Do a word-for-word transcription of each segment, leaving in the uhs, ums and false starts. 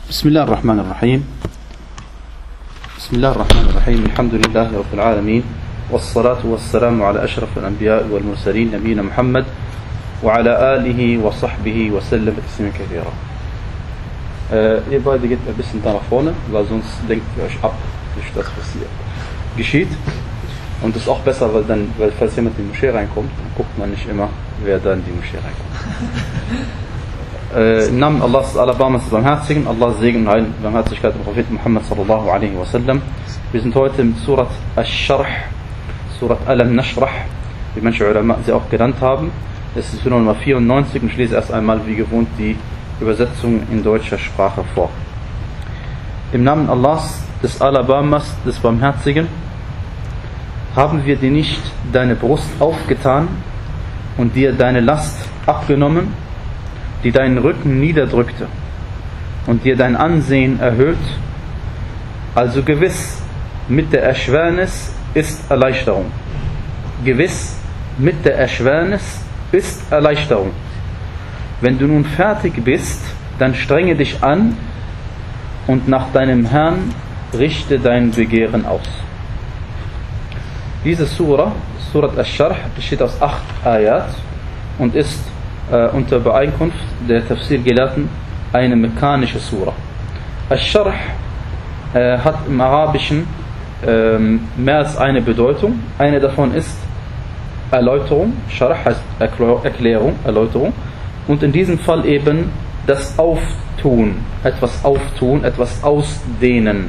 بسم الله الرحمن الرحيم بسم الله الرحمن الرحيم الحمد لله رب العالمين والصلاة والسلام على أشرف الأنبياء والمرسلين نبينا محمد وعلى آله وصحبه وسلم تسليما كثيرا. Äh, ihr beide geht ein bisschen da nach vorne, weil sonst denkt ihr euch ab durch das, was hier geschieht. Und das ist auch besser, weil dann, weil falls jemand in die Moschee reinkommt, dann guckt man nicht immer, wer da in die Moschee reinkommt. Äh, Im Namen Allahs, Alabamas, des Barmherzigen, Allahs Segen und Barmherzigkeit dem Propheten Muhammad sallallahu alaihi wasallam. Wir sind heute im Surat Ash-Sharh, Surat Alam Nashrah, wie manche Ulama sie auch genannt haben. Es ist Nummer vierundneunzig und ich lese erst einmal wie gewohnt die Übersetzung in deutscher Sprache vor. Im Namen Allahs, des Alabamas, des Barmherzigen, haben wir dir nicht deine Brust aufgetan und dir deine Last abgenommen, die deinen Rücken niederdrückte und dir dein Ansehen erhöht. Also gewiss, mit der Erschwernis ist Erleichterung. Gewiss, mit der Erschwernis ist Erleichterung. Wenn du nun fertig bist, dann strenge dich an und nach deinem Herrn richte dein Begehren aus. Diese Surah, Surat Ash-Sharh, besteht aus acht Ayat und ist äh, unter Übereinkunft der Tafsir-Gelehrten eine mekkanische Surah. Ash-Sharh äh, hat im Arabischen äh, mehr als eine Bedeutung. Eine davon ist Erläuterung. Sharh heißt Erklärung, Erläuterung. Und in diesem Fall eben das Auftun, etwas auftun, etwas ausdehnen.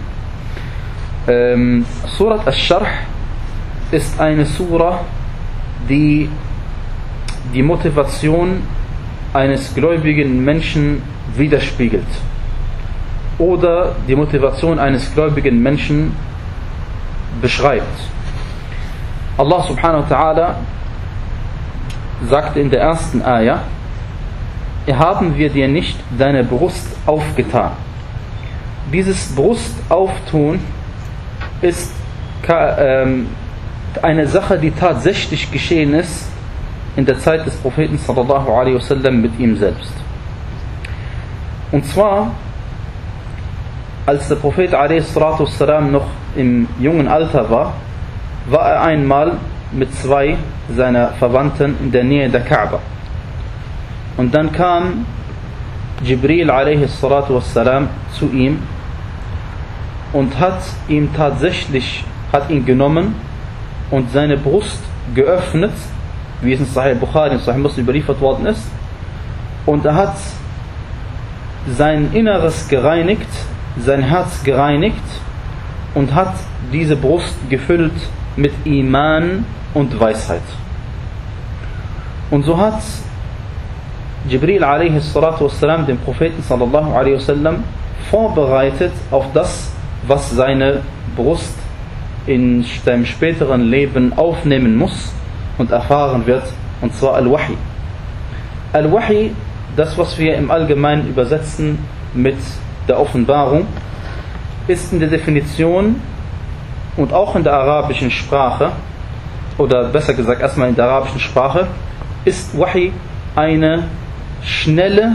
Ähm, Surat Ash-Sharh ist eine Surah, die die Motivation eines gläubigen Menschen widerspiegelt. Oder die Motivation eines gläubigen Menschen beschreibt. Allah subhanahu wa ta'ala sagte in der ersten Ayah: Haben wir dir nicht deine Brust aufgetan? Dieses Brustauftun ist ähm, eine Sache, die tatsächlich geschehen ist in der Zeit des Propheten sallallahu alaihi wasallam mit ihm selbst. Und zwar, als der Prophet alaihi salatu wassalam noch im jungen Alter war, war er einmal mit zwei seiner Verwandten in der Nähe der Kaaba. Und dann kam Jibril alaihi salatu wassalam zu ihm und hat ihm tatsächlich, hat ihn genommen und seine Brust geöffnet, wie es in Sahih Bukhari und Sahih Muslim überliefert worden ist. Und er hat sein Inneres gereinigt, sein Herz gereinigt und hat diese Brust gefüllt mit Iman und Weisheit. Und so hat Jibril alaihi salatu wassalam den Propheten sallallahu alaihi wasallam vorbereitet auf das, was seine Brust in seinem späteren Leben aufnehmen muss und erfahren wird, und zwar Al-Wahi. Al-Wahi, das was wir im Allgemeinen übersetzen mit der Offenbarung, ist in der Definition und auch in der arabischen Sprache, oder besser gesagt erstmal in der arabischen Sprache, ist Wahi eine schnelle,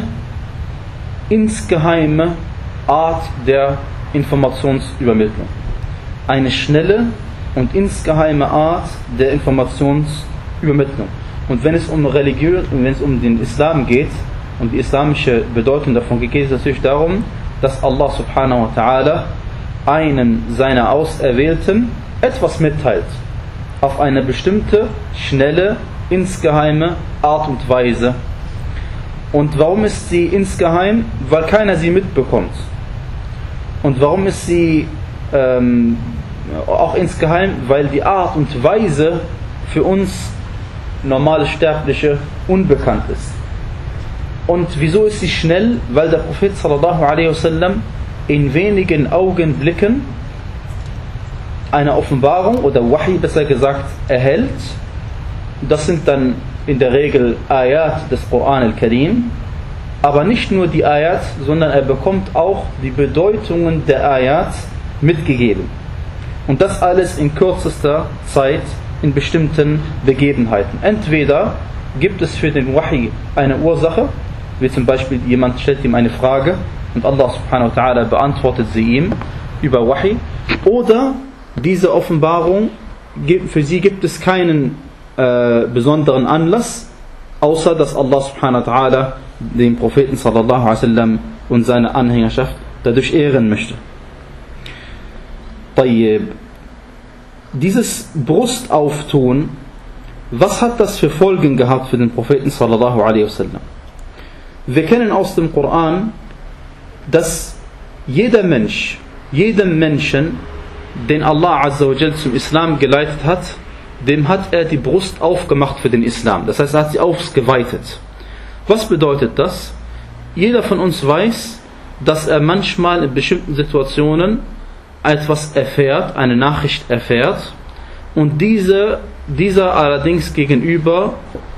insgeheime Art der Informationsübermittlung. Eine schnelle und insgeheime Art der Informationsübermittlung. Und wenn es um Religion und wenn es um den Islam geht und die islamische Bedeutung davon geht, geht es natürlich darum, dass Allah subhanahu wa ta'ala einen seiner Auserwählten etwas mitteilt. Auf eine bestimmte, schnelle, insgeheime Art und Weise. Und warum ist sie insgeheim? Weil keiner sie mitbekommt. Und warum ist sie ähm, auch insgeheim? Weil die Art und Weise für uns normale Sterbliche unbekannt ist. Und wieso ist sie schnell? Weil der Prophet sallallahu alaihi wasallam in wenigen Augenblicken eine Offenbarung oder Wahi besser gesagt erhält. Das sind dann in der Regel Ayat des Koran al-Karim, aber nicht nur die Ayat, sondern er bekommt auch die Bedeutungen der Ayat mitgegeben. Und das alles in kürzester Zeit in bestimmten Begebenheiten. Entweder gibt es für den Wahi eine Ursache, wie zum Beispiel jemand stellt ihm eine Frage und Allah subhanahu wa ta'ala beantwortet sie ihm über Wahi, oder diese Offenbarung, für sie gibt es keinen äh, besonderen Anlass, außer dass Allah subhanahu wa ta'ala den Propheten sallallahu alaihi wasallam und seine Anhängerschaft dadurch ehren möchte. Tayyib. Dieses Brustauftun, was hat das für Folgen gehabt für den Propheten sallallahu alaihi wasallam? Wir kennen aus dem Koran, dass jeder Mensch, jedem Menschen, den Allah azza wa jal zum Islam geleitet hat, dem hat er die Brust aufgemacht für den Islam. Das heißt, er hat sie ausgeweitet. Was bedeutet das? Jeder von uns weiß, dass er manchmal in bestimmten Situationen etwas erfährt, eine Nachricht erfährt, und diese, dieser allerdings gegenüber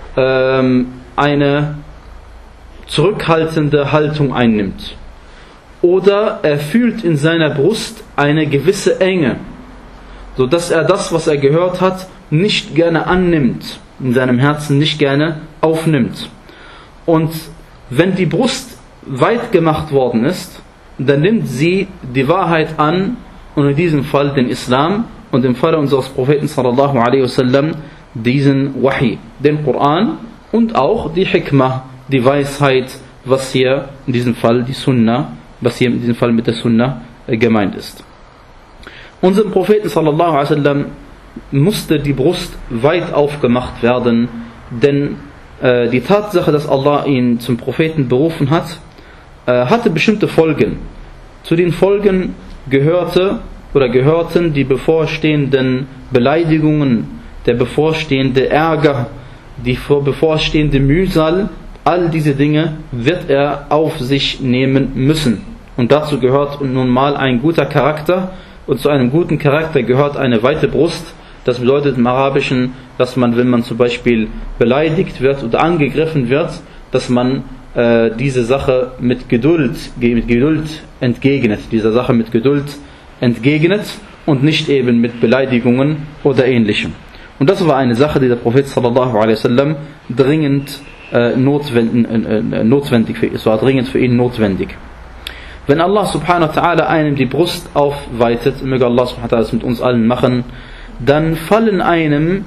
ähm, eine zurückhaltende Haltung einnimmt. Oder er fühlt in seiner Brust eine gewisse Enge, sodass er das, was er gehört hat, nicht gerne annimmt, in seinem Herzen nicht gerne aufnimmt. Und wenn die Brust weit gemacht worden ist, dann nimmt sie die Wahrheit an, und in diesem Fall den Islam, und im Falle unseres Propheten sallallahu alaihi wasallam diesen Wahi, den Koran, und auch die Hikmah, die Weisheit, was hier in diesem Fall die Sunnah, was hier in diesem Fall mit der Sunnah gemeint ist. Unserem Propheten sallallahu alaihi wasallam musste die Brust weit aufgemacht werden, denn äh, die Tatsache, dass Allah ihn zum Propheten berufen hat, äh, hatte bestimmte Folgen. Zu den Folgen gehörte oder gehörten die bevorstehenden Beleidigungen, der bevorstehende Ärger, die bevorstehende Mühsal. All diese Dinge wird er auf sich nehmen müssen. Und dazu gehört nun mal ein guter Charakter, und zu einem guten Charakter gehört eine weite Brust. Das bedeutet im Arabischen, dass man, wenn man zum Beispiel beleidigt wird oder angegriffen wird, dass man äh, diese Sache mit Geduld, mit Geduld entgegnet, dieser Sache mit Geduld entgegnet und nicht eben mit Beleidigungen oder Ähnlichem. Und das war eine Sache, die der Prophet sallallahu alaihi wasallam dringend äh, notwendig, äh, notwendig für, es war dringend für ihn notwendig. Wenn Allah subhanahu wa ta'ala einem die Brust aufweitet, möge Allah subhanahu wa ta'ala das mit uns allen machen, dann fallen einem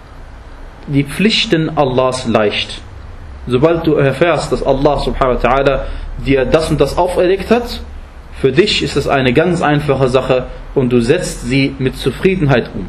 die Pflichten Allahs leicht. Sobald du erfährst, dass Allah subhanahu wa ta'ala dir das und das auferlegt hat, für dich ist es eine ganz einfache Sache, und du setzt sie mit Zufriedenheit um.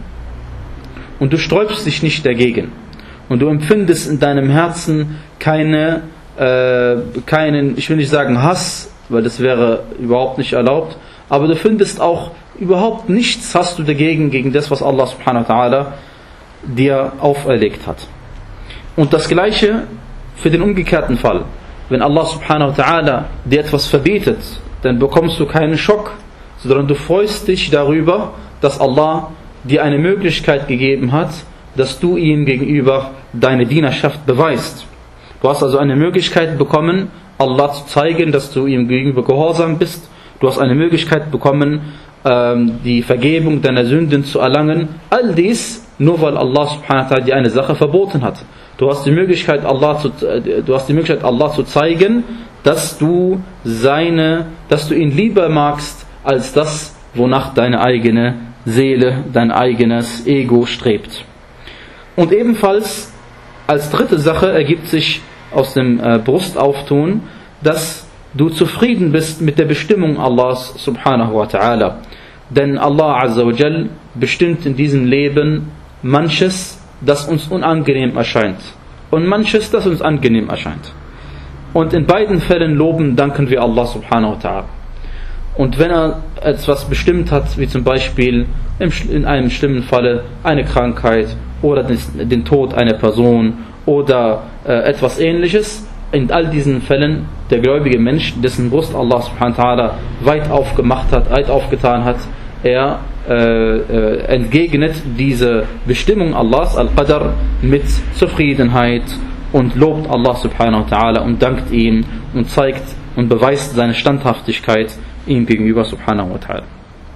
Und du sträubst dich nicht dagegen. Und du empfindest in deinem Herzen keine, äh, keinen, ich will nicht sagen Hass, weil das wäre überhaupt nicht erlaubt, aber du findest auch überhaupt nichts hast du dagegen, gegen das, was Allah subhanahu wa ta'ala dir auferlegt hat. Und das Gleiche für den umgekehrten Fall. Wenn Allah subhanahu wa ta'ala dir etwas verbietet, dann bekommst du keinen Schock, sondern du freust dich darüber, dass Allah dir eine Möglichkeit gegeben hat, dass du ihm gegenüber deine Dienerschaft beweist. Du hast also eine Möglichkeit bekommen, Allah zu zeigen, dass du ihm gegenüber gehorsam bist. Du hast eine Möglichkeit bekommen, die Vergebung deiner Sünden zu erlangen. All dies nur, weil Allah subhanahu wa ta'ala dir eine Sache verboten hat. Du hast die Möglichkeit, Allah zu, du hast die Möglichkeit, Allah zu zeigen, dass du seine, dass du ihn lieber magst, als das, wonach deine eigene Seele, dein eigenes Ego strebt. Und ebenfalls als dritte Sache ergibt sich aus dem äh, Brustauftun, dass du zufrieden bist mit der Bestimmung Allahs subhanahu wa ta'ala. Denn Allah azza wa jal bestimmt in diesem Leben manches, das uns unangenehm erscheint, und manches, das uns angenehm erscheint. Und in beiden Fällen loben, danken wir Allah subhanahu wa ta'ala. Und wenn er etwas bestimmt hat, wie zum Beispiel in einem schlimmen Falle eine Krankheit oder den Tod einer Person oder äh, etwas Ähnliches, in all diesen Fällen der gläubige Mensch, dessen Brust Allah subhanahu wa ta'ala weit aufgemacht hat, weit aufgetan hat, er äh, äh, entgegnet diese Bestimmung Allahs, Al-Qadr, mit Zufriedenheit und lobt Allah subhanahu wa ta'ala und dankt ihm und zeigt und beweist seine Standhaftigkeit ihm gegenüber subhanahu wa ta'ala.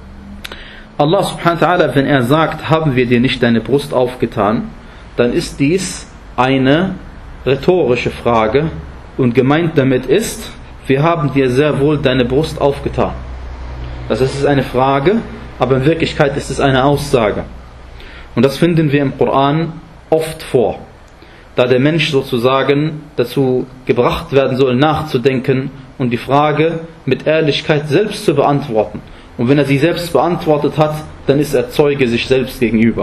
Allah subhanahu wa ta'ala, wenn er sagt, haben wir dir nicht deine Brust aufgetan, dann ist dies eine rhetorische Frage, und gemeint damit ist, wir haben dir sehr wohl deine Brust aufgetan. Das ist eine Frage, aber in Wirklichkeit ist es eine Aussage. Und das finden wir im Koran oft vor, da der Mensch sozusagen dazu gebracht werden soll, nachzudenken und die Frage mit Ehrlichkeit selbst zu beantworten. Und wenn er sie selbst beantwortet hat, dann ist er Zeuge sich selbst gegenüber.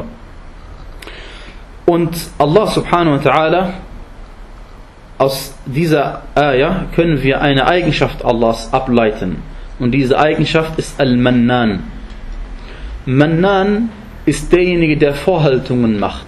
Und Allah subhanahu wa ta'ala, aus dieser Ayah können wir eine Eigenschaft Allahs ableiten. Und diese Eigenschaft ist Al-Mannan. Mannan ist derjenige, der Vorhaltungen macht.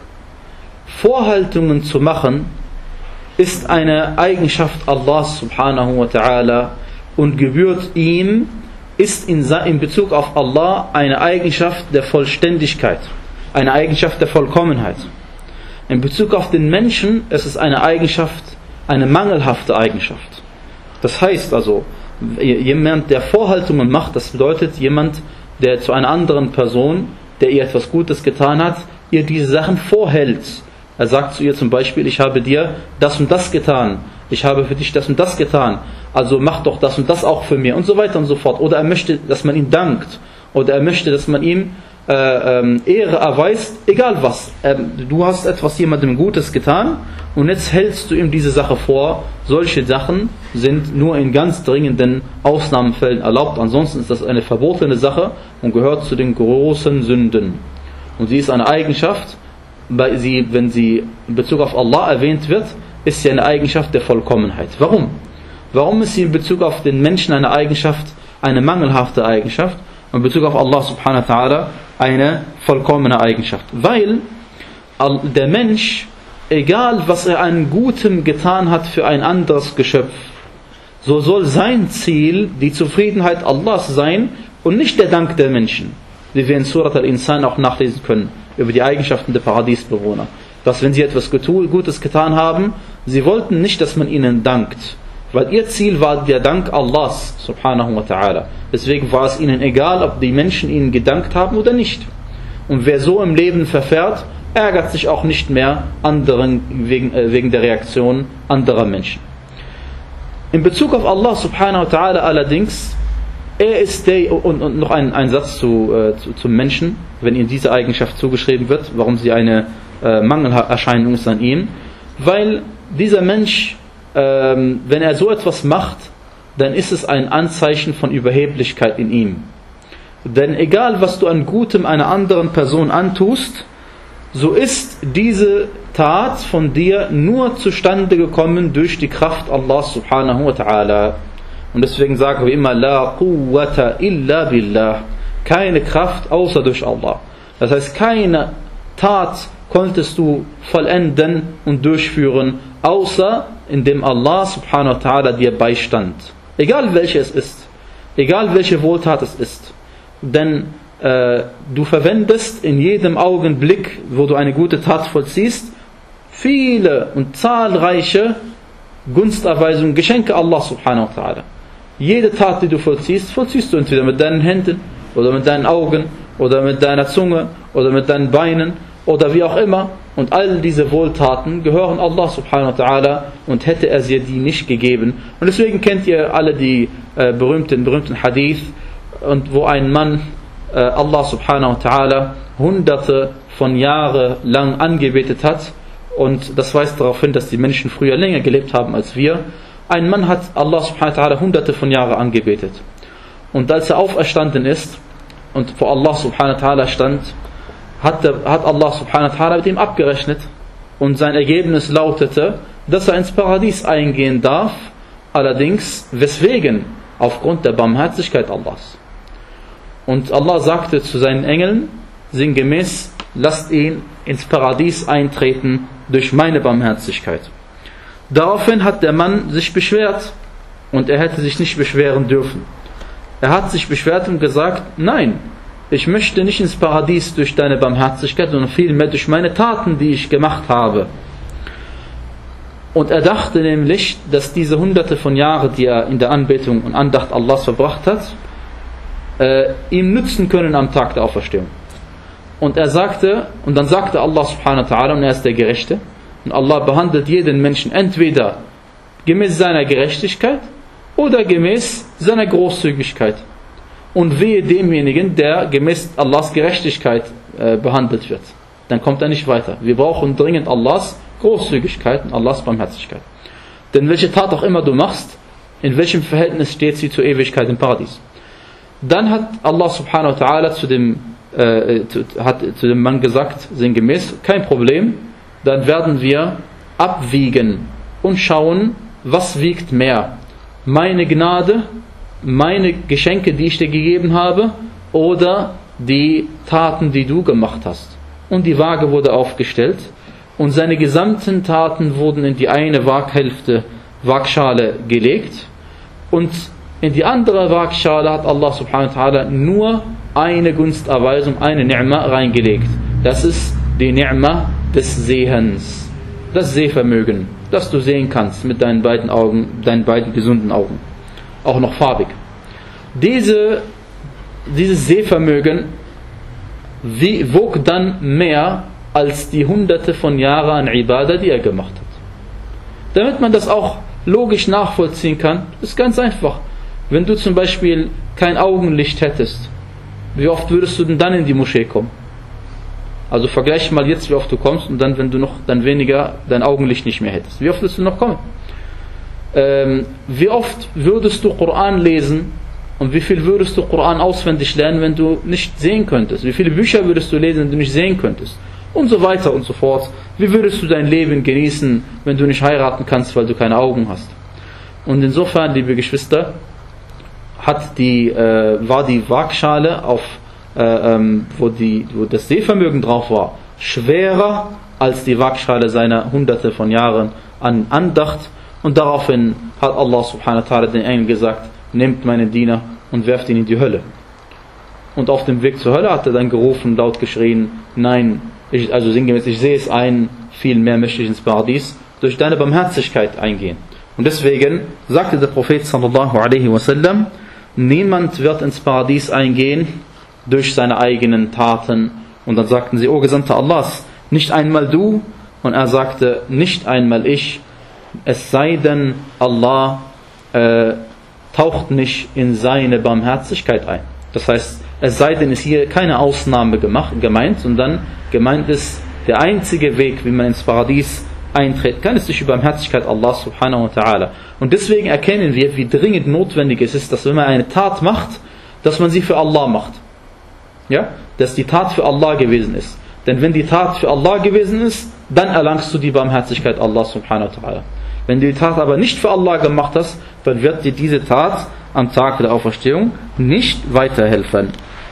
Vorhaltungen zu machen ist eine Eigenschaft Allahs subhanahu wa ta'ala und gebührt ihm, ist in, in Bezug auf Allah eine Eigenschaft der Vollständigkeit, eine Eigenschaft der Vollkommenheit. In Bezug auf den Menschen ist es eine Eigenschaft, eine mangelhafte Eigenschaft. Das heißt also, jemand, der Vorhaltungen macht, das bedeutet jemand, der zu einer anderen Person, der ihr etwas Gutes getan hat, ihr diese Sachen vorhält. Er sagt zu ihr zum Beispiel, ich habe dir das und das getan, ich habe für dich das und das getan, also mach doch das und das auch für mir und so weiter und so fort. Oder er möchte, dass man ihm dankt, oder er möchte, dass man ihm äh, ähm, Ehre erweist, egal was. Ähm, du hast etwas jemandem Gutes getan und jetzt hältst du ihm diese Sache vor. Solche Sachen sind nur in ganz dringenden Ausnahmefällen erlaubt, ansonsten ist das eine verbotene Sache und gehört zu den großen Sünden. Und sie ist eine Eigenschaft, weil sie, wenn sie in Bezug auf Allah erwähnt wird, ist sie eine Eigenschaft der Vollkommenheit. Warum? Warum ist sie in Bezug auf den Menschen eine Eigenschaft, eine mangelhafte Eigenschaft und in Bezug auf Allah subhanahu wa ta'ala eine vollkommene Eigenschaft? Weil der Mensch, egal was er an Gutem getan hat für ein anderes Geschöpf, so soll sein Ziel die Zufriedenheit Allahs sein und nicht der Dank der Menschen, wie wir in Surat al-Insan auch nachlesen können, über die Eigenschaften der Paradiesbewohner. Dass wenn sie etwas Gutes getan haben, sie wollten nicht, dass man ihnen dankt, weil ihr Ziel war der Dank Allahs subhanahu wa ta'ala. Deswegen war es ihnen egal, ob die Menschen ihnen gedankt haben oder nicht. Und wer so im Leben verfährt, ärgert sich auch nicht mehr anderen wegen, äh, wegen der Reaktion anderer Menschen. In Bezug auf Allah subhanahu wa ta'ala allerdings, er ist der, und, und noch ein, ein Satz zu, äh, zu, zum Menschen, wenn ihm diese Eigenschaft zugeschrieben wird, warum sie eine äh, Mangelerscheinung ist an ihm, weil dieser Mensch, ähm, wenn er so etwas macht, dann ist es ein Anzeichen von Überheblichkeit in ihm. Denn egal was du an Gutem einer anderen Person antust, so ist diese Tat von dir nur zustande gekommen durch die Kraft Allah subhanahu wa ta'ala. Und deswegen sagen wir immer, La quwwata illa billah. Keine Kraft außer durch Allah. Das heißt, keine Tat konntest du vollenden und durchführen, außer indem Allah subhanahu wa ta'ala dir beistand. Egal welche es ist. Egal welche Wohltat es ist. Denn äh, du verwendest in jedem Augenblick, wo du eine gute Tat vollziehst, viele und zahlreiche Gunsterweisungen, Geschenke Allah subhanahu wa ta'ala. Jede Tat, die du vollziehst, vollziehst du entweder mit deinen Händen oder mit deinen Augen oder mit deiner Zunge oder mit deinen Beinen oder wie auch immer. Und all diese Wohltaten gehören Allah subhanahu wa ta'ala und hätte er sie dir nicht gegeben. Und deswegen kennt ihr alle die äh, berühmten, berühmten Hadith, und wo ein Mann äh, Allah subhanahu wa ta'ala hunderte von Jahren lang angebetet hat. Und das weist darauf hin, dass die Menschen früher länger gelebt haben als wir. Ein Mann hat Allah subhanahu wa ta'ala hunderte von Jahren angebetet. Und als er auferstanden ist und vor Allah subhanahu wa ta'ala stand, hat, der, hat Allah subhanahu wa ta'ala mit ihm abgerechnet. Und sein Ergebnis lautete, dass er ins Paradies eingehen darf. Allerdings, weswegen? Aufgrund der Barmherzigkeit Allahs. Und Allah sagte zu seinen Engeln, sinngemäß, lasst ihn ins Paradies eintreten durch meine Barmherzigkeit. Daraufhin hat der Mann sich beschwert und er hätte sich nicht beschweren dürfen. Er hat sich beschwert und gesagt, nein, ich möchte nicht ins Paradies durch deine Barmherzigkeit, sondern vielmehr durch meine Taten, die ich gemacht habe. Und er dachte nämlich, dass diese hunderte von Jahren, die er in der Anbetung und Andacht Allahs verbracht hat, äh, ihm nützen können am Tag der Auferstehung. Und er sagte, und dann sagte Allah subhanahu wa ta'ala, und er ist der Gerechte, und Allah behandelt jeden Menschen entweder gemäß seiner Gerechtigkeit oder gemäß seiner Großzügigkeit. Und wehe demjenigen, der gemäß Allahs Gerechtigkeit äh, behandelt wird. Dann kommt er nicht weiter. Wir brauchen dringend Allahs Großzügigkeit und Allahs Barmherzigkeit. Denn welche Tat auch immer du machst, in welchem Verhältnis steht sie zur Ewigkeit im Paradies? Dann hat Allah subhanahu wa ta'ala zu dem, äh, zu, hat zu dem Mann gesagt, sinngemäß, kein Problem, dann werden wir abwiegen und schauen, was wiegt mehr. Meine Gnade, meine Geschenke, die ich dir gegeben habe, oder die Taten, die du gemacht hast. Und die Waage wurde aufgestellt und seine gesamten Taten wurden in die eine Waaghälfte Waagschale gelegt und in die andere Waagschale hat Allah subhanahu wa ta'ala nur eine Gunsterweisung, eine Ni'ma reingelegt. Das ist die Ni'ma des Sehens, das Sehvermögen, dass du sehen kannst mit deinen beiden Augen, deinen beiden gesunden Augen, auch noch farbig. Diese, dieses Sehvermögen wie, wog dann mehr als die hunderte von Jahren an Ibadah, die er gemacht hat. Damit man das auch logisch nachvollziehen kann, ist ganz einfach. Wenn du zum Beispiel kein Augenlicht hättest, wie oft würdest du denn dann in die Moschee kommen? Also vergleich mal jetzt, wie oft du kommst und dann, wenn du noch dann weniger dein Augenlicht nicht mehr hättest. Wie oft würdest du noch kommen? Ähm, wie oft würdest du Koran lesen und wie viel würdest du Koran auswendig lernen, wenn du nicht sehen könntest? Wie viele Bücher würdest du lesen, wenn du nicht sehen könntest? Und so weiter und so fort. Wie würdest du dein Leben genießen, wenn du nicht heiraten kannst, weil du keine Augen hast? Und insofern, liebe Geschwister, hat die, äh, war die Waagschale, auf, äh, ähm, wo, die, wo das Sehvermögen drauf war, schwerer als die Waagschale seiner hunderte von Jahren an Andacht. Und daraufhin hat Allah subhanahu wa ta'ala den Engel gesagt, nehmt meinen Diener und werft ihn in die Hölle. Und auf dem Weg zur Hölle hat er dann gerufen, laut geschrien, nein, ich, also sinngemäß, ich sehe es ein, viel mehr möchte ich ins Paradies durch deine Barmherzigkeit eingehen. Und deswegen sagte der Prophet sallallahu alaihi wasallam, niemand wird ins Paradies eingehen durch seine eigenen Taten. Und dann sagten sie, O Gesandter Allahs, nicht einmal du? Und er sagte, nicht einmal ich, es sei denn, Allah äh, taucht nicht in seine Barmherzigkeit ein. Das heißt, es sei denn, ist hier keine Ausnahme gemacht, gemeint, sondern gemeint ist, der einzige Weg, wie man ins Paradies eintreten kann, ist durch die Barmherzigkeit Allah subhanahu wa ta'ala. Und deswegen erkennen wir, wie dringend notwendig es ist, dass wenn man eine Tat macht, dass man sie für Allah macht. Ja? Dass die Tat für Allah gewesen ist. Denn wenn die Tat für Allah gewesen ist, dann erlangst du die Barmherzigkeit Allah subhanahu wa ta'ala. Wenn du die Tat aber nicht für Allah gemacht hast, dann wird dir diese Tat am Tag der Auferstehung nicht weiterhelfen.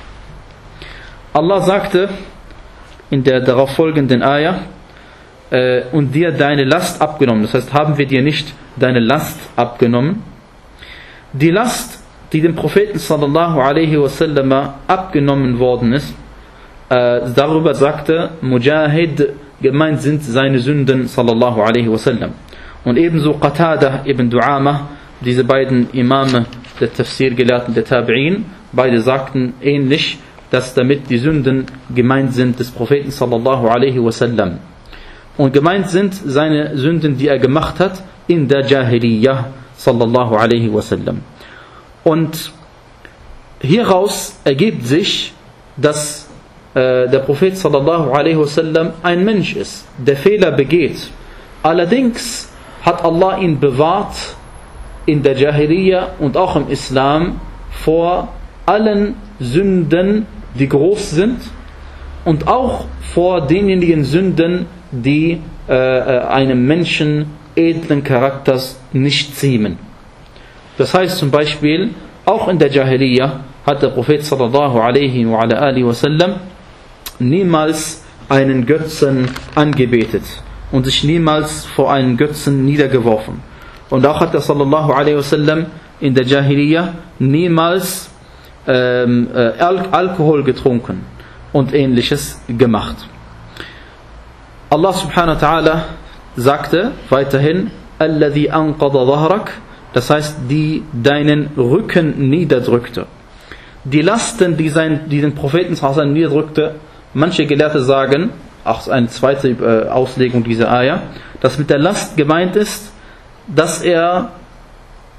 Allah sagte in der darauf folgenden Ayah, äh, und dir deine Last abgenommen. Das heißt, haben wir dir nicht deine Last abgenommen? Die Last, die dem Propheten sallallahu alaihi wasallam abgenommen worden ist, äh, darüber sagte Mujahid, gemeint sind seine Sünden sallallahu alaihi wasallam. Und ebenso Qatada ibn Du'ama, diese beiden Imame der Tafsir-Gelehrten der Tabi'in, beide sagten ähnlich, dass damit die Sünden gemeint sind des Propheten sallallahu alaihi wasallam. Und gemeint sind seine Sünden, die er gemacht hat in der Jahiliyyah sallallahu alaihi wasallam. Und hieraus ergibt sich, dass äh, der Prophet sallallahu alaihi wasallam ein Mensch ist, der Fehler begeht. Allerdings hat Allah ihn bewahrt in der Jahiliyyah und auch im Islam vor allen Sünden, die groß sind, und auch vor denjenigen Sünden, die äh, einem Menschen edlen Charakters nicht ziemen. Das heißt zum Beispiel, auch in der Jahiliyyah hat der Prophet sallallahu alaihi wa ala alihi wasallam niemals einen Götzen angebetet und sich niemals vor einen Götzen niedergeworfen. Und auch hat er sallallahu alaihi wasallam in der Jahiliyyah niemals ähm, äh, Al- Alkohol getrunken und ähnliches gemacht. Allah subhanahu wa ta'ala sagte weiterhin, Alladhi anqada dhahrak, das heißt, die deinen Rücken niederdrückte. Die Lasten, die, sein, die den Propheten niederdrückte, manche Gelehrte sagen, auch eine zweite äh, Auslegung dieser Ayah, dass mit der Last gemeint ist, dass er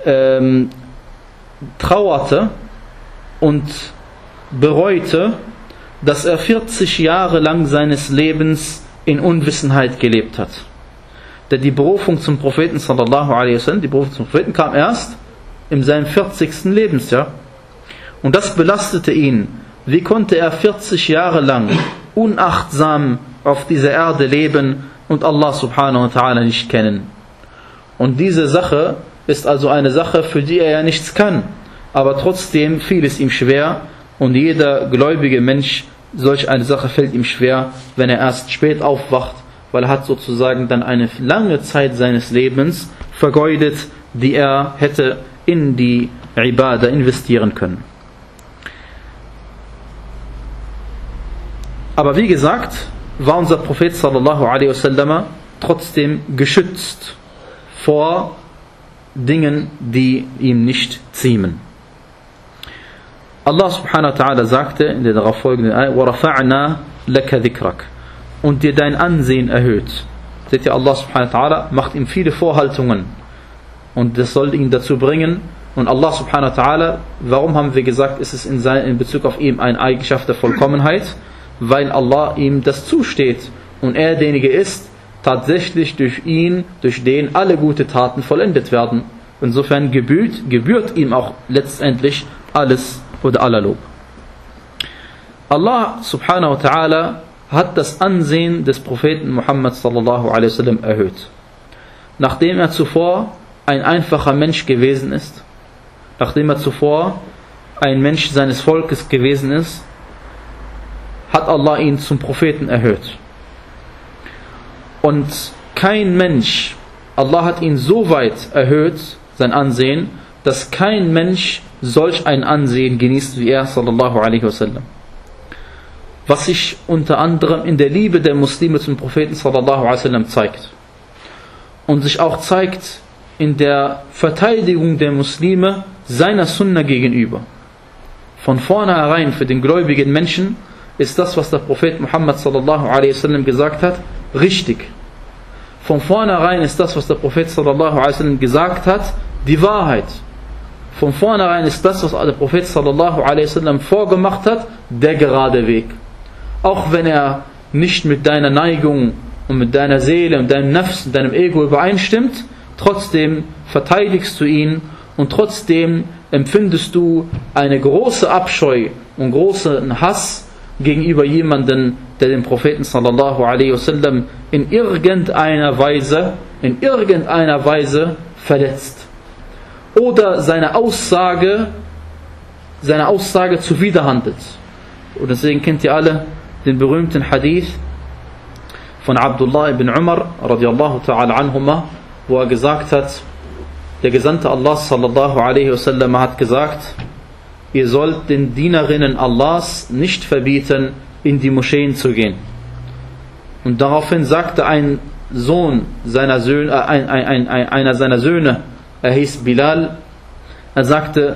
ähm, trauerte und bereute, dass er vierzig Jahre lang seines Lebens in Unwissenheit gelebt hat. Denn die Berufung zum Propheten sallallahu alaihi wasallam, die Berufung zum Propheten kam erst in seinem vierzigsten Lebensjahr. Und das belastete ihn. Wie konnte er vierzig Jahre lang unachtsam auf dieser Erde leben und Allah subhanahu wa ta'ala nicht kennen? Und diese Sache ist also eine Sache, für die er ja nichts kann. Aber trotzdem fiel es ihm schwer. Und jeder gläubige Mensch, solch eine Sache fällt ihm schwer, wenn er erst spät aufwacht, weil er hat sozusagen dann eine lange Zeit seines Lebens vergeudet, die er hätte in die Ibadah investieren können. Aber wie gesagt, war unser Prophet sallallahu alaihi wasallam trotzdem geschützt vor Dingen, die ihm nicht ziemen. Allah subhanahu wa ta'ala sagte in der darauf folgenden Ayah: وَرَفَعْنَا لَكَ ذِكْرَكَ, und dir dein Ansehen erhöht. Seht ihr, Allah subhanahu wa ta'ala macht ihm viele Vorhaltungen und das soll ihn dazu bringen. Und Allah subhanahu wa ta'ala, warum haben wir gesagt, ist es in, sein, in Bezug auf ihm eine Eigenschaft der Vollkommenheit? Weil Allah ihm das zusteht und er derjenige ist, tatsächlich durch ihn, durch den alle gute Taten vollendet werden. Insofern gebührt, gebührt ihm auch letztendlich alles oder aller Lob. Allah subhanahu wa ta'ala hat das Ansehen des Propheten Muhammad sallallahu alaihi wasallam erhöht. Nachdem er zuvor ein einfacher Mensch gewesen ist, nachdem er zuvor ein Mensch seines Volkes gewesen ist, hat Allah ihn zum Propheten erhöht. Und kein Mensch, Allah hat ihn so weit erhöht, sein Ansehen, dass kein Mensch solch ein Ansehen genießt wie er sallallahu alaihi wasallam. Was sich unter anderem in der Liebe der Muslime zum Propheten sallallahu alaihi wasallam zeigt. Und sich auch zeigt in der Verteidigung der Muslime seiner Sunna gegenüber. Von vornherein für den gläubigen Menschen ist das, was der Prophet Muhammad sallallahu alaihi wasallam gesagt hat, richtig. Von vornherein ist das, was der Prophet sallallahu alaihi wasallam gesagt hat, die Wahrheit. Von vornherein ist das, was der Prophet sallallahu alaihi wasallam vorgemacht hat, der gerade Weg. Auch wenn er nicht mit deiner Neigung und mit deiner Seele und deinem Nafs und deinem Ego übereinstimmt, trotzdem verteidigst du ihn und trotzdem empfindest du eine große Abscheu und großen Hass gegenüber jemanden, der den Propheten sallallahu alaihi wasallam in irgendeiner Weise, in irgendeiner Weise verletzt. Oder seine Aussage, seine Aussage zuwiderhandelt. Und deswegen kennt ihr alle den berühmten Hadith von Abdullah ibn Umar radiallahu ta'ala anhuma, wo er gesagt hat, der Gesandte Allah sallallahu alaihi wasallam hat gesagt, ihr sollt den Dienerinnen Allahs nicht verbieten, in die Moscheen zu gehen. Und daraufhin sagte ein Sohn seiner Söhne, äh, ein, ein, ein, einer seiner Söhne, er hieß Bilal, er sagte,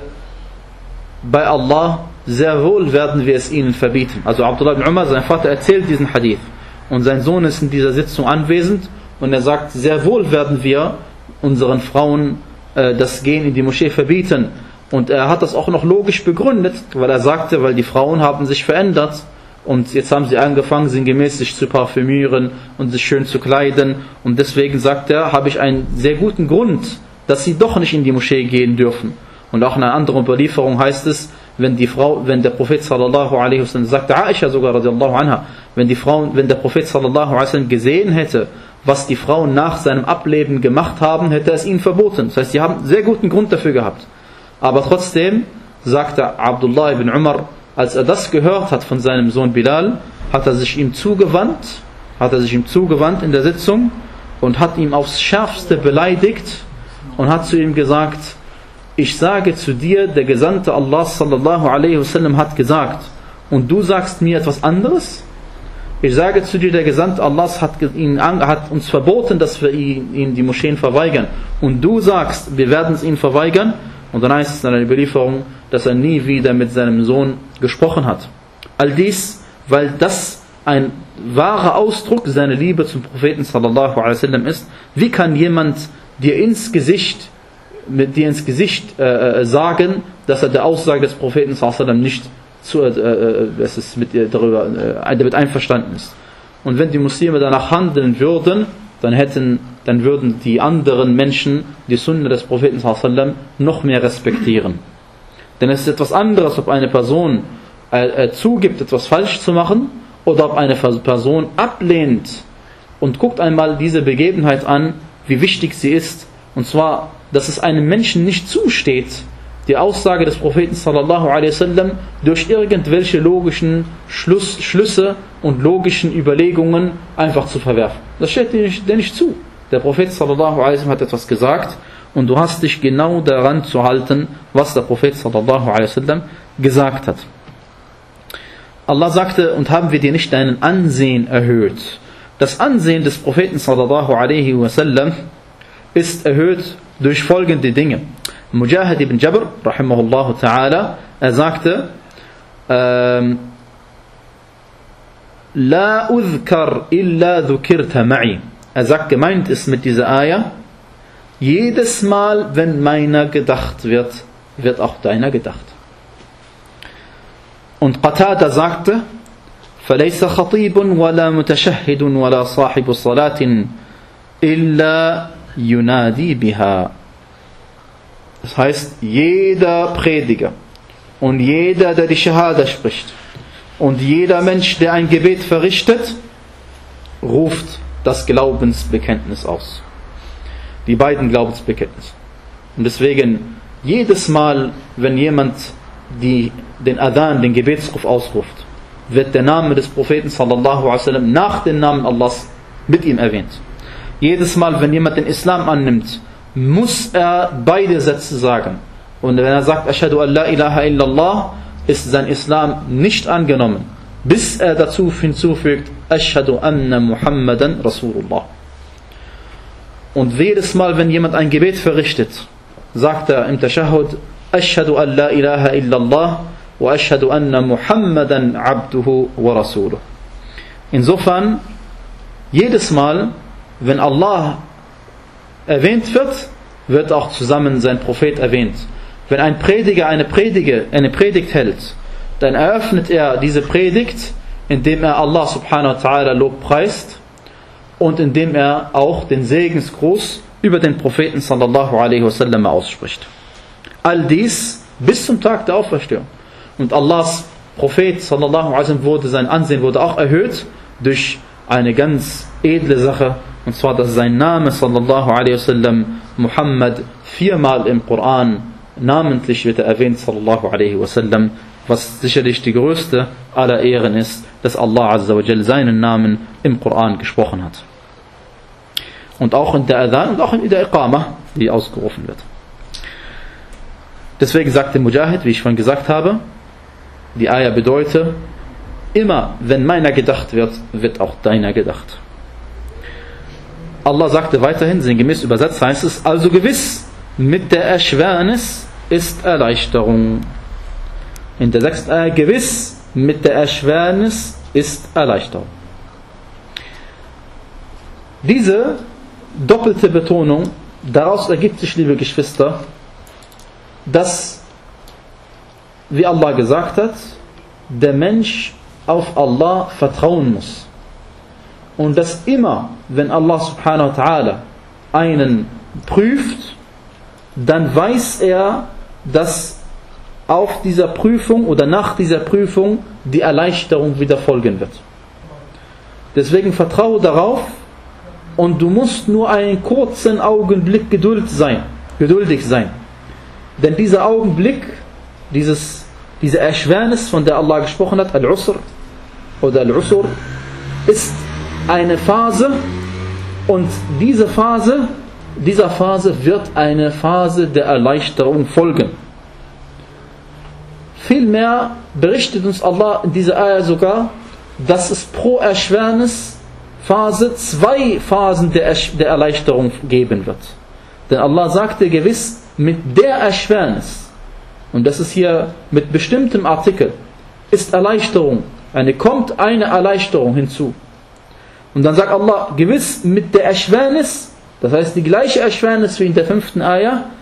bei Allah, sehr wohl werden wir es ihnen verbieten. Also Abdullah ibn Umar, sein Vater, erzählt diesen Hadith. Und sein Sohn ist in dieser Sitzung anwesend und er sagt, sehr wohl werden wir unseren Frauen äh, das Gehen in die Moschee verbieten. Und er hat das auch noch logisch begründet, weil er sagte, weil die Frauen haben sich verändert und jetzt haben sie angefangen, sinngemäß sich zu parfümieren und sich schön zu kleiden. Und deswegen sagt er, habe ich einen sehr guten Grund, dass sie doch nicht in die Moschee gehen dürfen. Und auch in einer anderen Überlieferung heißt es, wenn die Frau, wenn der Prophet sallallahu alaihi wasallam, sagte Aisha sogar radiallahu anha, wenn die Frauen, wenn der Prophet sallallahu alaihi wasallam gesehen hätte, was die Frauen nach seinem Ableben gemacht haben, hätte er es ihnen verboten. Das heißt, sie haben sehr guten Grund dafür gehabt. Aber trotzdem sagte Abdullah ibn Umar, als er das gehört hat von seinem Sohn Bilal, hat er sich ihm zugewandt, hat er sich ihm zugewandt in der Sitzung und hat ihm aufs Schärfste beleidigt und hat zu ihm gesagt, ich sage zu dir, der Gesandte Allah sallallahu alaihi wasallam hat gesagt und du sagst mir etwas anderes? Ich sage zu dir, der Gesandte Allahs hat, ihn, hat uns verboten, dass wir ihn die Moscheen verweigern und du sagst, wir werden es ihnen verweigern. Und dann heißt es in einer Überlieferung, dass er nie wieder mit seinem Sohn gesprochen hat. All dies, weil das ein wahrer Ausdruck seiner Liebe zum Propheten sallallahu alaihi wasallam ist. Wie kann jemand dir ins Gesicht mit dir ins Gesicht äh, sagen, dass er der Aussage des Propheten sallallahu alaihi wasallam nicht zu, äh, äh, dass es mit dir darüber äh, damit einverstanden ist. Und wenn die Muslime danach handeln würden, dann hätten, dann würden die anderen Menschen die Sunna des Propheten sallallahu alaihi wasallam noch mehr respektieren. Denn es ist etwas anderes, ob eine Person äh, äh, zugibt, etwas falsch zu machen, oder ob eine Person ablehnt. Und guckt einmal diese Begebenheit an, wie wichtig sie ist. Und zwar, dass es einem Menschen nicht zusteht, die Aussage des Propheten sallallahu alaihi wasallam durch irgendwelche logischen Schluss, Schlüsse und logischen Überlegungen einfach zu verwerfen. Das steht dir nicht, dir nicht zu. Der Prophet sallallahu alaihi wasallam hat etwas gesagt und du hast dich genau daran zu halten, was der Prophet sallallahu alaihi wasallam gesagt hat. Allah sagte, und haben wir dir nicht deinen Ansehen erhöht? Das Ansehen des Propheten sallallahu alaihi wasallam ist erhöht durch folgende Dinge. Mujahid ibn Jabr, rahimahullah ta'ala, er sagte, ähm, La udhkar illa dhukirta ma'i. Er sagt, gemeint ist mit dieser Ayah, jedes Mal, wenn meiner gedacht wird, wird auch deiner gedacht. Und Qatada sagte, فَلَيْسَ خَطِيبٌ وَلَا مُتَشَهِّدٌ وَلَا صَاحِبُ صَلَاةٍ إِلَّا يُنَادِي بِهَا. Das heißt, jeder Prediger und jeder, der die Shahada spricht und jeder Mensch, der ein Gebet verrichtet, ruft das Glaubensbekenntnis aus. Die beiden Glaubensbekenntnisse. Und deswegen, jedes Mal, wenn jemand die, den Adhan, den Gebetsruf ausruft, wird der Name des Propheten sallallahu alaihi wasallam nach dem Namen Allahs mit ihm erwähnt. Jedes Mal, wenn jemand den Islam annimmt, muss er beide Sätze sagen. Und wenn er sagt, Ashhadu an la ilaha illallah, ist sein Islam nicht angenommen, bis er dazu hinzufügt, Ashhadu anna Muhammadan Rasulullah. Und jedes Mal, wenn jemand ein Gebet verrichtet, sagt er im Tashahhud, Ashhadu an la ilaha illallah wa ashhadu anna Muhammadan abduhu wa rasuluh. Insofern, jedes Mal, wenn Allah erwähnt wird, wird auch zusammen sein Prophet erwähnt. Wenn ein Prediger eine, Predige, eine Predigt hält, dann eröffnet er diese Predigt, indem er Allah subhanahu wa ta'ala lobpreist und indem er auch den Segensgruß über den Propheten sallallahu alaihi wasallam ausspricht. All dies bis zum Tag der Auferstehung. Und Allahs Prophet sallallahu alaihi wasallam wurde, sein Ansehen wurde auch erhöht durch eine ganz edle Sache, und zwar, dass sein Name sallallahu alaihi wasallam Muhammad viermal im Koran namentlich wird er erwähnt sallallahu alaihi wasallam, was sicherlich die größte aller Ehren ist, dass Allah azza wa jal seinen Namen im Koran gesprochen hat. Und auch in der Adhan und auch in der Iqama, die ausgerufen wird. Deswegen sagte Mujahid, wie ich schon gesagt habe, die Ayah bedeutet, immer wenn meiner gedacht wird, wird auch deiner gedacht. Allah sagte weiterhin, sinngemäß übersetzt heißt es, also gewiss, mit der Erschwernis ist Erleichterung. In der sechsten Ayah, gewiss, mit der Erschwernis ist Erleichterung. Diese doppelte Betonung, daraus ergibt sich, liebe Geschwister, dass, wie Allah gesagt hat, der Mensch auf Allah vertrauen muss. Und dass immer, wenn Allah subhanahu wa ta'ala einen prüft, dann weiß er, dass auf dieser Prüfung oder nach dieser Prüfung die Erleichterung wieder folgen wird. Deswegen vertraue darauf und du musst nur einen kurzen Augenblick Geduld sein, geduldig sein. Denn dieser Augenblick, dieses, diese Erschwernis, von der Allah gesprochen hat, Al-Usr oder Al-Usr, ist eine Phase, und diese Phase, dieser Phase wird eine Phase der Erleichterung folgen. Vielmehr berichtet uns Allah in dieser Ayah sogar, dass es pro Erschwernisphase zwei Phasen der, Ersch- der Erleichterung geben wird. Denn Allah sagte gewiss, mit der Erschwernis, und das ist hier mit bestimmtem Artikel, ist Erleichterung, eine, kommt eine Erleichterung hinzu. Und dann sagt Allah, gewiss mit der Erschwernis, das heißt die gleiche Erschwernis wie in der fünften Ayah,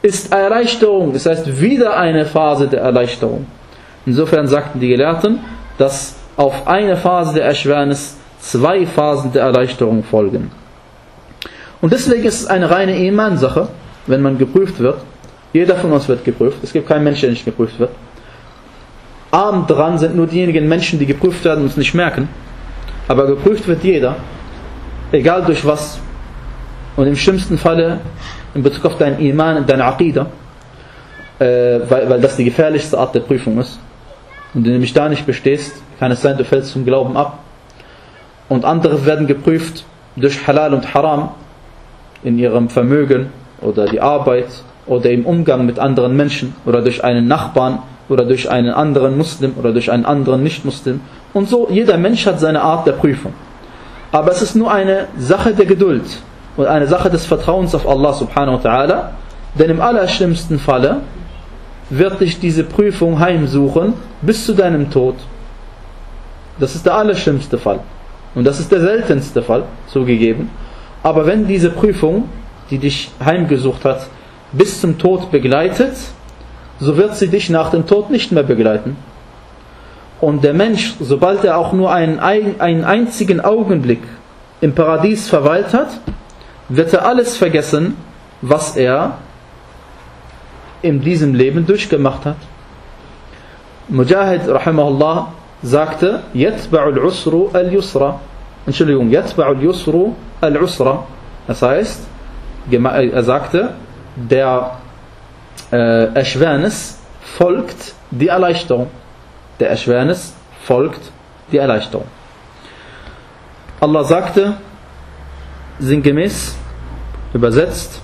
ist Erleichterung, das heißt wieder eine Phase der Erleichterung. Insofern sagten die Gelehrten, dass auf eine Phase der Erschwernis zwei Phasen der Erleichterung folgen. Und deswegen ist es eine reine Iman-Sache, wenn man geprüft wird. Jeder von uns wird geprüft. Es gibt keinen Menschen, der nicht geprüft wird. Arm dran sind nur diejenigen Menschen, die geprüft werden und es nicht merken. Aber geprüft wird jeder, egal durch was. Und im schlimmsten Falle in Bezug auf deinen Iman, deine Aqidah, äh, weil, weil das die gefährlichste Art der Prüfung ist. Und wenn du nämlich da nicht bestehst, kann es sein, du fällst zum Glauben ab. Und andere werden geprüft durch Halal und Haram in ihrem Vermögen oder die Arbeit oder im Umgang mit anderen Menschen oder durch einen Nachbarn oder durch einen anderen Muslim oder durch einen anderen Nicht-Muslim. Und so, jeder Mensch hat seine Art der Prüfung. Aber es ist nur eine Sache der Geduld und eine Sache des Vertrauens auf Allah subhanahu wa ta'ala. Denn im allerschlimmsten Falle wird dich diese Prüfung heimsuchen bis zu deinem Tod. Das ist der allerschlimmste Fall. Und das ist der seltenste Fall, zugegeben. Aber wenn diese Prüfung, die dich heimgesucht hat, bis zum Tod begleitet, so wird sie dich nach dem Tod nicht mehr begleiten. Und der Mensch, sobald er auch nur einen, einen einzigen Augenblick im Paradies verweilt hat, wird er alles vergessen, was er in diesem Leben durchgemacht hat. Mujahid rahimahullah sagte, Yatba'ul Usru al-Yusra. Entschuldigung, Yatba'ul Yusru al-Usra. Das heißt, er sagte, der äh, Erschwernis folgt die Erleichterung. Der Erschwernis folgt die Erleichterung. Allah sagte, sinngemäß, übersetzt,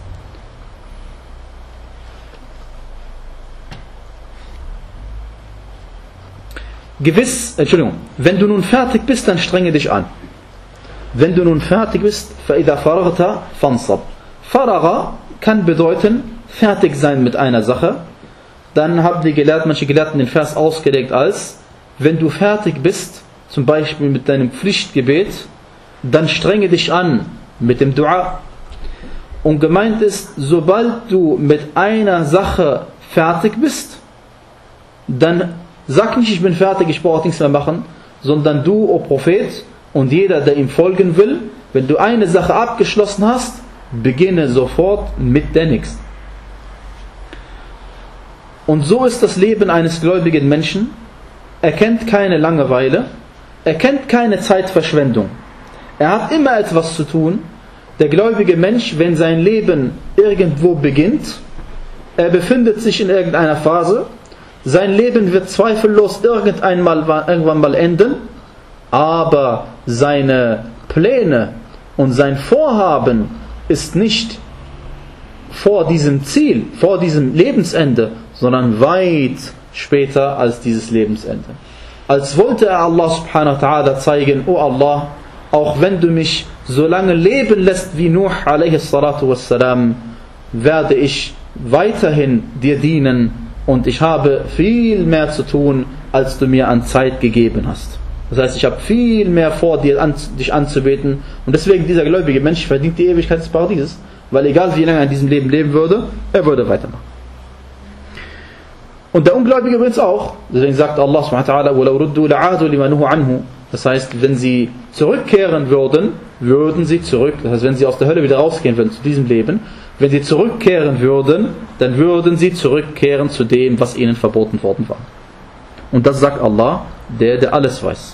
gewiss, Entschuldigung, wenn du nun fertig bist, dann strenge dich an. Wenn du nun fertig bist, فَإِذَا فَرَغْتَ فَانْصَبْ. Faragha kann bedeuten, fertig sein mit einer Sache. Dann haben die Gelehrten, manche Gelehrten den Vers ausgelegt als, wenn du fertig bist, zum Beispiel mit deinem Pflichtgebet, dann strenge dich an mit dem Dua. Und gemeint ist, sobald du mit einer Sache fertig bist, dann sag nicht, ich bin fertig, ich brauche nichts mehr machen, sondern du, o Prophet, und jeder, der ihm folgen will, wenn du eine Sache abgeschlossen hast, beginne sofort mit der nächsten. Und so ist das Leben eines gläubigen Menschen. Er kennt keine Langeweile, er kennt keine Zeitverschwendung. Er hat immer etwas zu tun. Der gläubige Mensch, wenn sein Leben irgendwo beginnt, er befindet sich in irgendeiner Phase, sein Leben wird zweifellos irgendwann mal, irgendwann mal enden, aber seine Pläne und sein Vorhaben ist nicht vor diesem Ziel, vor diesem Lebensende, sondern weit später als dieses Lebensende. Als wollte er Allah subhanahu wa ta'ala zeigen, O Allah, auch wenn du mich so lange leben lässt wie Nuh alaihi salatu wassalam, werde ich weiterhin dir dienen und ich habe viel mehr zu tun, als du mir an Zeit gegeben hast. Das heißt, ich habe viel mehr vor, dir an, dich anzubeten. Und deswegen, dieser gläubige Mensch verdient die Ewigkeit des Paradieses. Weil egal wie lange er in diesem Leben leben würde, er würde weitermachen. Und der Ungläubige übrigens auch. Deswegen sagt Allah subhanahu wa ta'ala, وَلَوْ رُدُّوا لَعَادُوا لِمَا نُهُوا عَنْهُ. Das heißt, wenn sie zurückkehren würden, würden sie zurück. Das heißt, wenn sie aus der Hölle wieder rausgehen würden zu diesem Leben, wenn sie zurückkehren würden, dann würden sie zurückkehren zu dem, was ihnen verboten worden war. Und das sagt Allah, der, der alles weiß.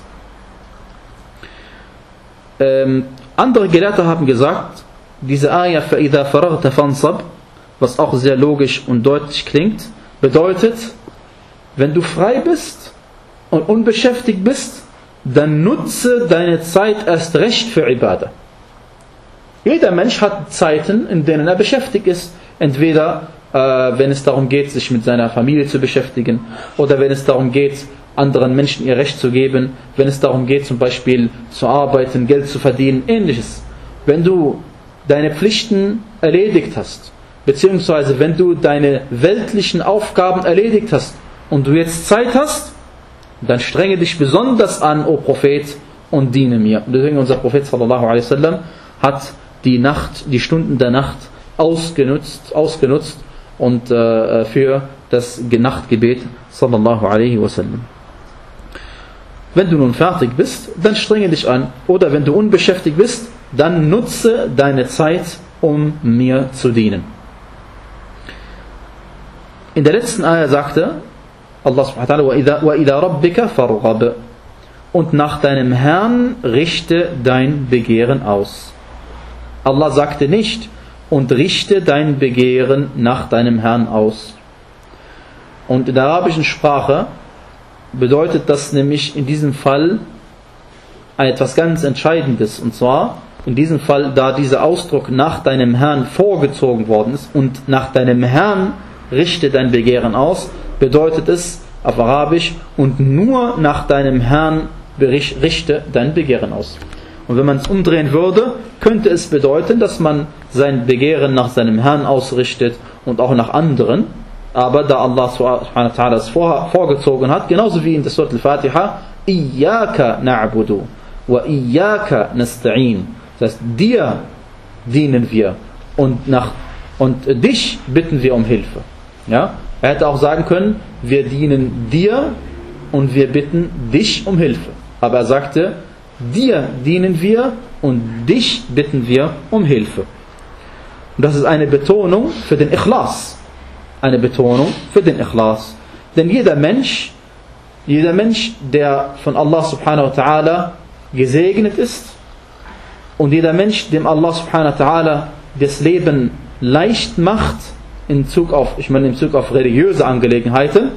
Ähm, andere Gelehrte haben gesagt, diese Ayah فَإِذَا فَرَغْتَ فَانْصَبْ, was auch sehr logisch und deutlich klingt, bedeutet, wenn du frei bist und unbeschäftigt bist, dann nutze deine Zeit erst recht für Ibadah. Jeder Mensch hat Zeiten, in denen er beschäftigt ist. Entweder äh, wenn es darum geht, sich mit seiner Familie zu beschäftigen, oder wenn es darum geht, anderen Menschen ihr Recht zu geben, wenn es darum geht, zum Beispiel zu arbeiten, Geld zu verdienen, ähnliches. Wenn du deine Pflichten erledigt hast, beziehungsweise wenn du deine weltlichen Aufgaben erledigt hast und du jetzt Zeit hast, dann strenge dich besonders an, o Prophet, und diene mir. Und deswegen unser Prophet sallallahu alaihi wasallam hat die Nacht, die Stunden der Nacht ausgenutzt, ausgenutzt und äh, für das Nachtgebet sallallahu alaihi wasallam. Wenn du nun fertig bist, dann strenge dich an. Oder wenn du unbeschäftigt bist, dann nutze deine Zeit, um mir zu dienen. In der letzten Ayah sagte Allah subhanahu wa ta'ala, وَإِلَى رَبِّكَ فَارْغَبْ, und nach deinem Herrn richte dein Begehren aus. Allah sagte nicht, und richte dein Begehren nach deinem Herrn aus. Und in der arabischen Sprache bedeutet das nämlich in diesem Fall etwas ganz Entscheidendes. Und zwar in diesem Fall, da dieser Ausdruck nach deinem Herrn vorgezogen worden ist und nach deinem Herrn richte dein Begehren aus, bedeutet es auf Arabisch, und nur nach deinem Herrn richte dein Begehren aus. Und wenn man es umdrehen würde, könnte es bedeuten, dass man sein Begehren nach seinem Herrn ausrichtet und auch nach anderen. Aber da Allah subhanahu wa ta'ala es vor, vorgezogen hat, genauso wie in der Surah Al-Fatiha, Iyaka na'budu wa Iyaka nasta'in. Das heißt, dir dienen wir und, nach, und dich bitten wir um Hilfe. Ja? Er hätte auch sagen können, wir dienen dir und wir bitten dich um Hilfe. Aber er sagte, dir dienen wir und dich bitten wir um Hilfe. Und das ist eine Betonung für den Ikhlas. Eine Betonung für den Ikhlas. Denn jeder Mensch, jeder Mensch, der von Allah subhanahu wa ta'ala gesegnet ist, und jeder Mensch, dem Allah subhanahu wa ta'ala das Leben leicht macht, in Bezug auf, ich meine in Bezug auf religiöse Angelegenheiten,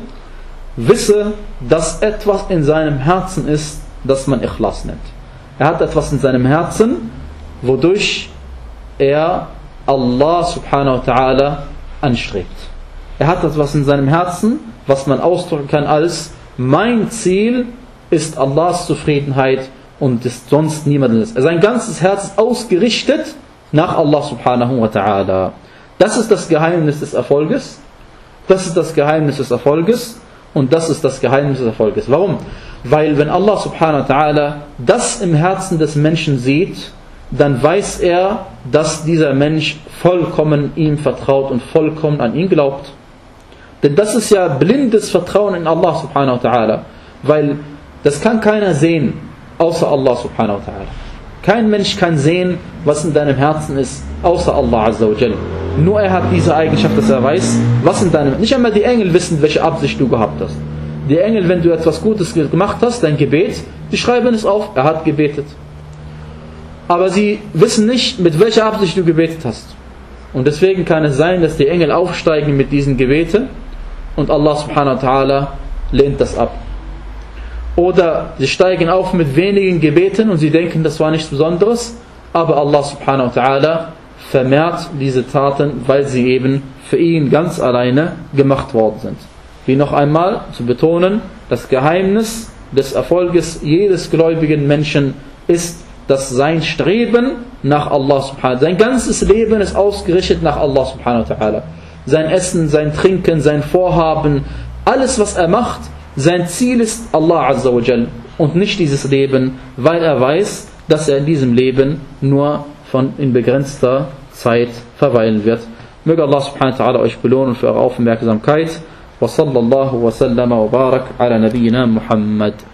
wisse, dass etwas in seinem Herzen ist, das man Ikhlas nennt. Er hat etwas in seinem Herzen, wodurch er Allah subhanahu wa ta'ala anstrebt. Er hat etwas in seinem Herzen, was man ausdrücken kann als: mein Ziel ist Allahs Zufriedenheit und ist sonst niemandes. Sein ganzes Herz ist ausgerichtet nach Allah subhanahu wa ta'ala. Das ist das Geheimnis des Erfolges. Das ist das Geheimnis des Erfolges. Und das ist das Geheimnis des Erfolges. Warum? Weil wenn Allah subhanahu wa ta'ala das im Herzen des Menschen sieht, dann weiß er, dass dieser Mensch vollkommen ihm vertraut und vollkommen an ihn glaubt. Denn das ist ja blindes Vertrauen in Allah subhanahu wa ta'ala. Weil das kann keiner sehen, außer Allah subhanahu wa ta'ala. Kein Mensch kann sehen, was in deinem Herzen ist, außer Allah azza wa jal. Nur er hat diese Eigenschaft, dass er weiß, was in deinem... Nicht einmal die Engel wissen, welche Absicht du gehabt hast. Die Engel, wenn du etwas Gutes gemacht hast, dein Gebet, die schreiben es auf, er hat gebetet. Aber sie wissen nicht, mit welcher Absicht du gebetet hast. Und deswegen kann es sein, dass die Engel aufsteigen mit diesen Gebeten und Allah subhanahu wa ta'ala lehnt das ab. Oder sie steigen auf mit wenigen Gebeten und sie denken, das war nichts Besonderes, aber Allah subhanahu wa ta'ala vermehrt diese Taten, weil sie eben für ihn ganz alleine gemacht worden sind. Wie noch einmal zu betonen, das Geheimnis des Erfolges jedes gläubigen Menschen ist, dass sein Streben nach Allah subhanahu wa ta'ala, sein ganzes Leben ist ausgerichtet nach Allah subhanahu wa ta'ala. Sein Essen, sein Trinken, sein Vorhaben, alles was er macht, sein Ziel ist Allah azza wa jal und nicht dieses Leben, weil er weiß, dass er in diesem Leben nur von in begrenzter Zeit verweilen wird. Möge Allah subhanahu wa ta'ala euch belohnen für eure Aufmerksamkeit. Wa sallallahu wa sallama wa barak ala nabiyyina Muhammad.